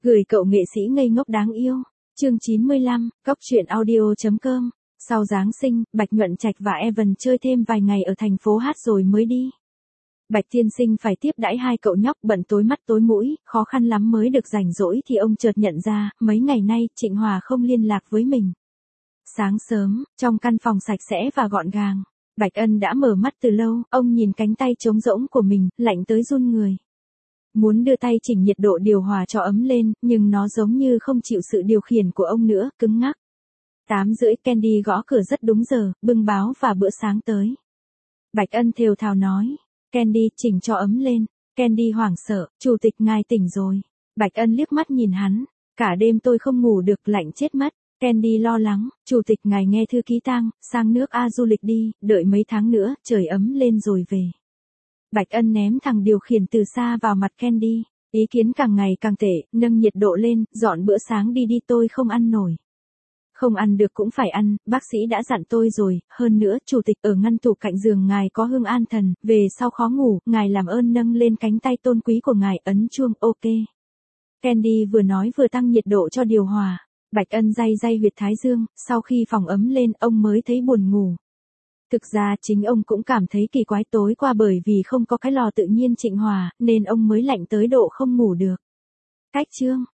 Gửi cậu nghệ sĩ ngây ngốc đáng yêu. Chương 95, Cóc truyện audio.com. Sau Giáng sinh, Bạch Nhuận Trạch và Evan chơi thêm vài ngày ở thành phố hát rồi mới đi. Bạch tiên sinh phải tiếp đãi hai cậu nhóc bận tối mắt tối mũi, khó khăn lắm mới được rảnh rỗi thì ông chợt nhận ra, mấy ngày nay Trịnh Hòa không liên lạc với mình. Sáng sớm, trong căn phòng sạch sẽ và gọn gàng, Bạch Ân đã mở mắt từ lâu, ông nhìn cánh tay trống rỗng của mình, lạnh tới run người. Muốn đưa tay chỉnh nhiệt độ điều hòa cho ấm lên, nhưng nó giống như không chịu sự điều khiển của ông nữa, cứng ngắc. 8:30 Candy gõ cửa rất đúng giờ, bưng báo và bữa sáng tới. Bạch Ân thều thào nói, Candy chỉnh cho ấm lên. Candy hoảng sợ, chủ tịch ngài tỉnh rồi. Bạch Ân liếc mắt nhìn hắn, cả đêm tôi không ngủ được, lạnh chết mất. Candy lo lắng, chủ tịch ngài nghe thư ký tang, sang nước A du lịch đi, đợi mấy tháng nữa, trời ấm lên rồi về. Bạch Ân ném thằng điều khiển từ xa vào mặt Candy, ý kiến càng ngày càng tệ, nâng nhiệt độ lên, dọn bữa sáng đi tôi không ăn nổi. Không ăn được cũng phải ăn, bác sĩ đã dặn tôi rồi, hơn nữa, chủ tịch ở ngăn tủ cạnh giường ngài có hương an thần, về sau khó ngủ, ngài làm ơn nâng lên cánh tay tôn quý của ngài, ấn chuông, ok. Candy vừa nói vừa tăng nhiệt độ cho điều hòa. Bạch Ân day huyệt thái dương, sau khi phòng ấm lên, ông mới thấy buồn ngủ. Thực ra chính ông cũng cảm thấy kỳ quái, tối qua bởi vì không có cái lò tự nhiên Trịnh Hòa, nên ông mới lạnh tới độ không ngủ được. Cách chương,